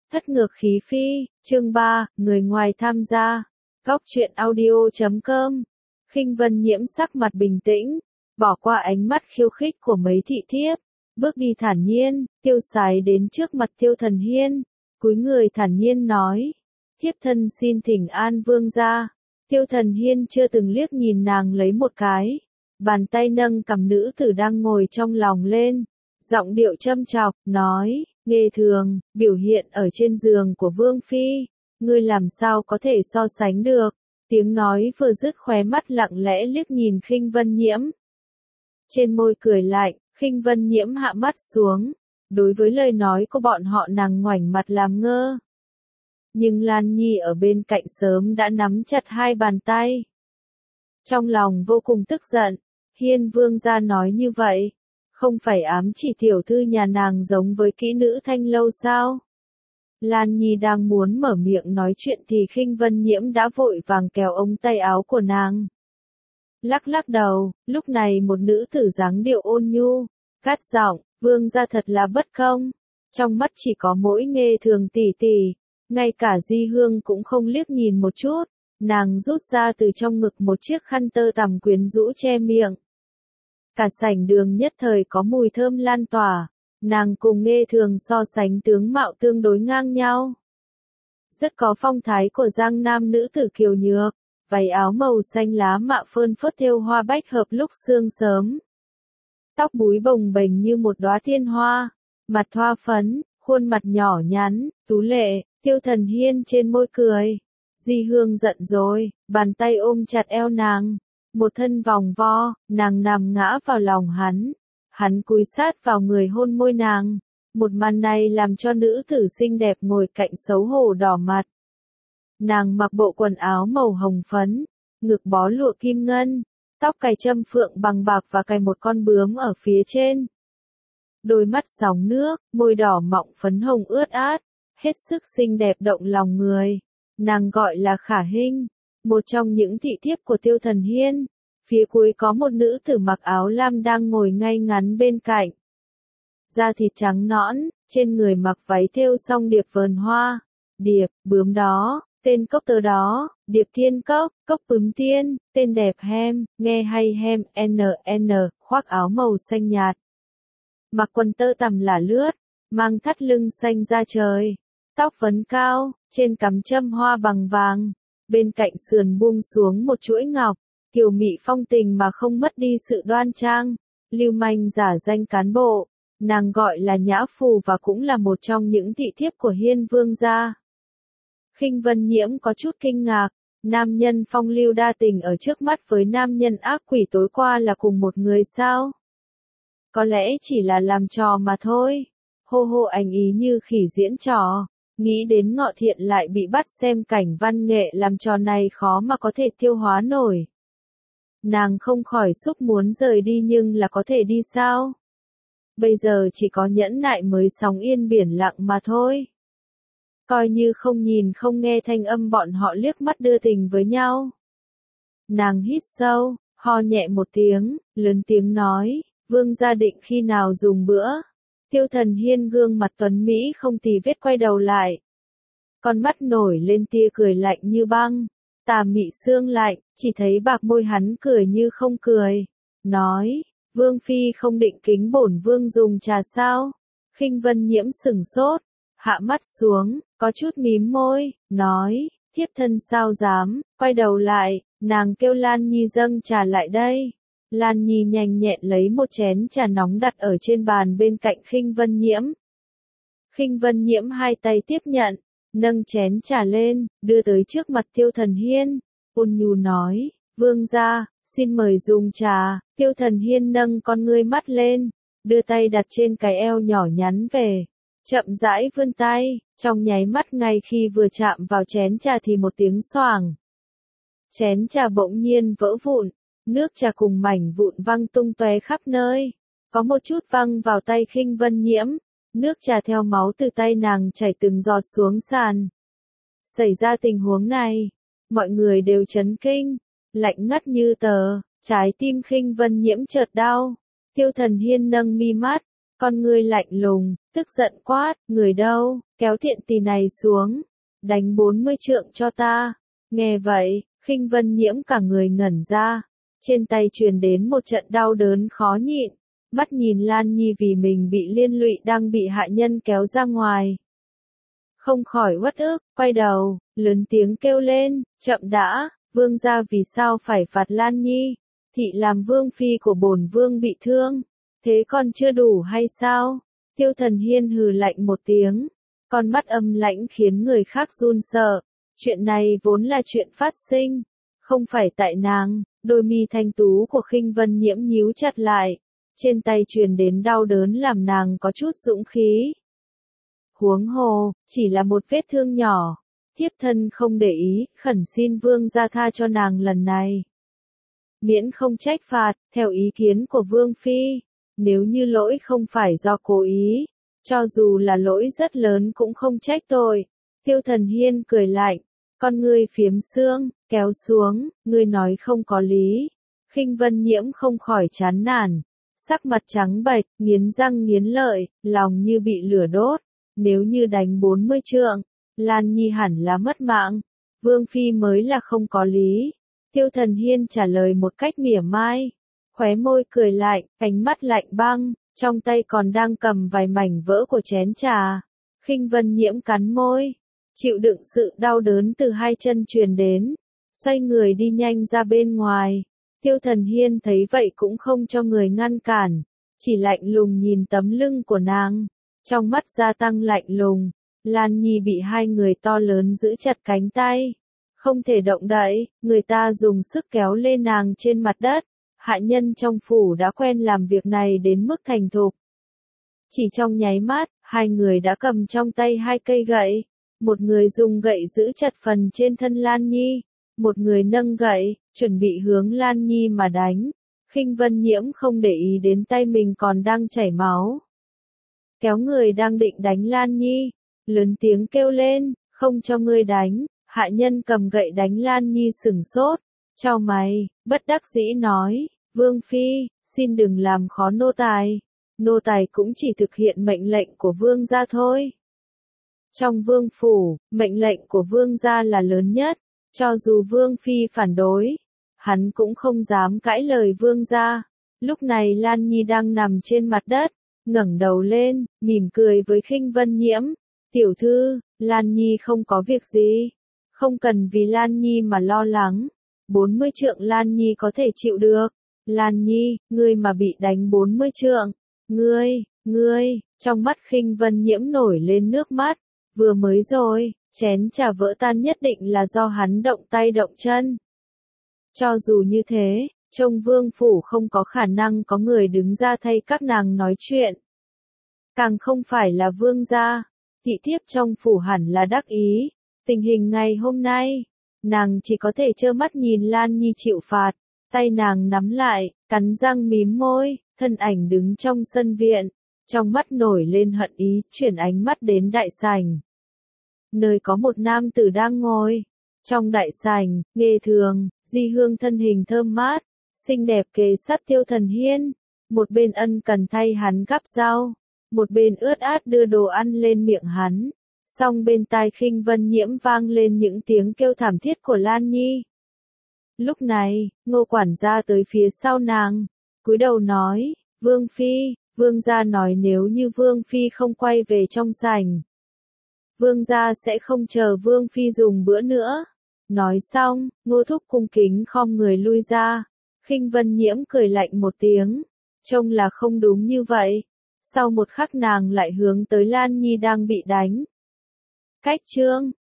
Thất ngược khí phi, chương 3, người ngoài tham gia. Góc truyện audio.com. Khinh Vân Nhiễm sắc mặt bình tĩnh, bỏ qua ánh mắt khiêu khích của mấy thị thiếp, bước đi thản nhiên, tiêu sái đến trước mặt Tiêu Thần Hiên, cúi người thản nhiên nói: thiếp thân xin thỉnh an vương gia. Tiêu Thần Hiên chưa từng liếc nhìn nàng lấy một cái, bàn tay nâng cằm nữ tử đang ngồi trong lòng lên, giọng điệu châm chọc, nói: nghề thường, biểu hiện ở trên giường của Vương Phi, ngươi làm sao có thể so sánh được. Tiếng nói vừa dứt, khóe mắt lặng lẽ liếc nhìn Khinh Vân Nhiễm. Trên môi cười lạnh, Khinh Vân Nhiễm hạ mắt xuống, đối với lời nói của bọn họ nàng ngoảnh mặt làm ngơ. Nhưng Lan Nhi ở bên cạnh sớm đã nắm chặt hai bàn tay. Trong lòng vô cùng tức giận, Hiên vương gia nói như vậy, không phải ám chỉ tiểu thư nhà nàng giống với kỹ nữ Thanh Lâu sao? Lan Nhi đang muốn mở miệng nói chuyện thì Khinh Vân Nhiễm đã vội vàng kéo ống tay áo của nàng. Lắc lắc đầu, lúc này một nữ tử dáng điệu ôn nhu, gắt giọng: vương gia thật là bất công, trong mắt chỉ có mỗi Nghê Thường tỷ tỷ, ngay cả Di Hương cũng không liếc nhìn một chút. Nàng rút ra từ trong ngực một chiếc khăn tơ tằm quyến rũ che miệng. Cả sảnh đường nhất thời có mùi thơm lan tỏa, nàng cùng Nghê Thường so sánh tướng mạo tương đối ngang nhau. Rất có phong thái của Giang Nam nữ tử kiều nhược, váy áo màu xanh lá mạ phơn phớt thêu hoa bách hợp lúc sương sớm. Tóc búi bồng bềnh như một đóa thiên hoa, mặt thoa phấn, khuôn mặt nhỏ nhắn, tú lệ. Tiêu Thần Hiên trên môi cười. Di Hương giận rồi, bàn tay ôm chặt eo nàng, một thân vòng vo, nàng nằm ngã vào lòng hắn cúi sát vào người hôn môi nàng. Một màn này làm cho nữ tử xinh đẹp ngồi cạnh xấu hổ đỏ mặt. Nàng mặc bộ quần áo màu hồng phấn, ngực bó lụa kim ngân, tóc cài châm phượng bằng bạc và cài một con bướm ở phía trên. Đôi mắt sóng nước, môi đỏ mọng phấn hồng ướt át, hết sức xinh đẹp động lòng người. Nàng gọi là Khả Hinh, một trong những thị thiếp của Tiêu Thần Hiên. Phía cuối có một nữ tử mặc áo lam đang ngồi ngay ngắn bên cạnh. Da thịt trắng nõn, trên người mặc váy thêu song điệp vờn hoa. Điệp, bướm đó, tên cốc tơ đó, điệp thiên cốc, cốc bướm tiên, tên đẹp hem, nghe hay hem, NN, khoác áo màu xanh nhạt. Mặc quần tơ tằm lả lướt, mang thắt lưng xanh da trời. Tóc vấn cao, trên cắm châm hoa bằng vàng, bên cạnh sườn buông xuống một chuỗi ngọc, kiều mị phong tình mà không mất đi sự đoan trang, lưu manh giả danh cán bộ. Nàng gọi là Nhã Phù và cũng là một trong những thị thiếp của Hiên vương gia. Khinh Vân Nhiễm có chút kinh ngạc, nam nhân phong lưu đa tình ở trước mắt với nam nhân ác quỷ tối qua là cùng một người sao? Có lẽ chỉ là làm trò mà thôi. Hô hô ảnh ý như khỉ diễn trò. Nghĩ đến Ngọ Thiện lại bị bắt xem cảnh văn nghệ làm trò này khó mà có thể tiêu hóa nổi. Nàng không khỏi xúc muốn rời đi nhưng là có thể đi sao? Bây giờ chỉ có nhẫn nại mới sóng yên biển lặng mà thôi. Coi như không nhìn không nghe thanh âm bọn họ liếc mắt đưa tình với nhau. Nàng hít sâu, ho nhẹ một tiếng, lớn tiếng nói: vương gia định khi nào dùng bữa? Tiêu Thần Hiên gương mặt tuấn Mỹ không tì vết quay đầu lại. Con mắt nổi lên tia cười lạnh như băng, tà mị xương lạnh, chỉ thấy bạc môi hắn cười như không cười. Nói: Vương Phi không định kính bổn vương dùng trà sao? Khinh Vân Nhiễm sửng sốt, hạ mắt xuống, có chút mím môi, nói: thiếp thân sao dám. Quay đầu lại, nàng kêu Lan Nhi dâng trà lại đây. Lan Nhi nhanh nhẹn lấy một chén trà nóng đặt ở trên bàn bên cạnh Khinh Vân Nhiễm. Khinh Vân Nhiễm hai tay tiếp nhận, nâng chén trà lên, đưa tới trước mặt Tiêu Thần Hiên, ôn nhu nói: vương gia, xin mời dùng trà. Tiêu Thần Hiên nâng con ngươi mắt lên, đưa tay đặt trên cái eo nhỏ nhắn về, chậm rãi vươn tay, trong nháy mắt ngay khi vừa chạm vào chén trà thì một tiếng xoàng. Chén trà bỗng nhiên vỡ vụn. Nước trà cùng mảnh vụn văng tung tóe khắp nơi, có một chút văng vào tay Khinh Vân Nhiễm, nước trà theo máu từ tay nàng chảy từng giọt xuống sàn. Xảy ra tình huống này, mọi người đều chấn kinh, lạnh ngắt như tờ, trái tim Khinh Vân Nhiễm chợt đau. Tiêu Thần Hiên nâng mi mắt, con ngươi lạnh lùng, tức giận quát, người đâu, kéo tiện tỳ này xuống, đánh 40 trượng cho ta. Nghe vậy, Khinh Vân Nhiễm cả người ngẩn ra, trên tay truyền đến một trận đau đớn khó nhịn, mắt nhìn Lan Nhi vì mình bị liên lụy đang bị hạ nhân kéo ra ngoài. Không khỏi uất ức, quay đầu, lớn tiếng kêu lên, chậm đã, vương gia vì sao phải phạt Lan Nhi, thị làm vương phi của bổn vương bị thương, thế còn chưa đủ hay sao? Tiêu Thần Hiên hừ lạnh một tiếng, con mắt âm lãnh khiến người khác run sợ, chuyện này vốn là chuyện phát sinh, không phải tại nàng. Đôi mi thanh tú của Khinh Vân Nhiễm nhíu chặt lại, trên tay truyền đến đau đớn làm nàng có chút dũng khí. Huống hồ, chỉ là một vết thương nhỏ, thiếp thân không để ý, khẩn xin vương gia tha cho nàng lần này. Miễn không trách phạt, theo ý kiến của vương phi, nếu như lỗi không phải do cố ý, cho dù là lỗi rất lớn cũng không trách tội. Tiêu Thần Hiên cười lạnh, con ngươi phiếm sương, kéo xuống, ngươi nói không có lý. Khinh Vân Nhiễm không khỏi chán nản, sắc mặt trắng bệch, nghiến răng nghiến lợi, lòng như bị lửa đốt. Nếu như đánh 40 trượng, Lan Nhi hẳn là mất mạng, vương phi mới là không có lý. Tiêu Thần Hiên trả lời một cách mỉa mai, khóe môi cười lạnh, ánh mắt lạnh băng, trong tay còn đang cầm vài mảnh vỡ của chén trà. Khinh Vân Nhiễm cắn môi, chịu đựng sự đau đớn từ hai chân truyền đến, xoay người đi nhanh ra bên ngoài. Tiêu Thần Hiên thấy vậy cũng không cho người ngăn cản, chỉ lạnh lùng nhìn tấm lưng của nàng, trong mắt gia tăng lạnh lùng. Lan Nhi bị hai người to lớn giữ chặt cánh tay, không thể động đậy, người ta dùng sức kéo lên nàng trên mặt đất. Hạ nhân trong phủ đã quen làm việc này đến mức thành thục. Chỉ trong nháy mắt, hai người đã cầm trong tay hai cây gậy. Một người dùng gậy giữ chặt phần trên thân Lan Nhi, một người nâng gậy, chuẩn bị hướng Lan Nhi mà đánh. Khinh Vân Nhiễm không để ý đến tay mình còn đang chảy máu. Kéo người đang định đánh Lan Nhi, lớn tiếng kêu lên, không cho ngươi đánh. Hạ nhân cầm gậy đánh Lan Nhi sửng sốt, chau mày, bất đắc dĩ nói, vương phi, xin đừng làm khó nô tài cũng chỉ thực hiện mệnh lệnh của vương gia thôi. Trong vương phủ, mệnh lệnh của vương gia là lớn nhất, cho dù vương phi phản đối, hắn cũng không dám cãi lời vương gia. Lúc này Lan Nhi đang nằm trên mặt đất, ngẩng đầu lên, mỉm cười với Khinh Vân Nhiễm, tiểu thư, Lan Nhi không có việc gì, không cần vì Lan Nhi mà lo lắng, 40 trượng Lan Nhi có thể chịu được. Lan Nhi, ngươi mà bị đánh 40 trượng, ngươi, trong mắt Khinh Vân Nhiễm nổi lên nước mắt. Vừa mới rồi, chén trà vỡ tan nhất định là do hắn động tay động chân. Cho dù như thế, trong vương phủ không có khả năng có người đứng ra thay các nàng nói chuyện. Càng không phải là vương gia, thị thiếp trong phủ hẳn là đắc ý. Tình hình ngày hôm nay, nàng chỉ có thể trơ mắt nhìn Lan Nhi chịu phạt, tay nàng nắm lại, cắn răng mím môi, thân ảnh đứng trong sân viện. Trong mắt nổi lên hận ý, chuyển ánh mắt đến đại sảnh. Nơi có một nam tử đang ngồi. Trong đại sảnh, Nghê Thường, Di Hương thân hình thơm mát, xinh đẹp kề sát Tiêu Thần Hiên. Một bên ân cần thay hắn gắp rau, một bên ướt át đưa đồ ăn lên miệng hắn. Song bên tai Khinh Vân Nhiễm vang lên những tiếng kêu thảm thiết của Lan Nhi. Lúc này, Ngô quản gia tới phía sau nàng, cúi đầu nói, Vương Phi. Vương gia nói nếu như Vương Phi không quay về trong sảnh, Vương gia sẽ không chờ Vương Phi dùng bữa nữa. Nói xong, Ngô thúc cung kính khom người lui ra. Khinh Vân Nhiễm cười lạnh một tiếng, trông là không đúng như vậy. Sau một khắc nàng lại hướng tới Lan Nhi đang bị đánh. Cách chương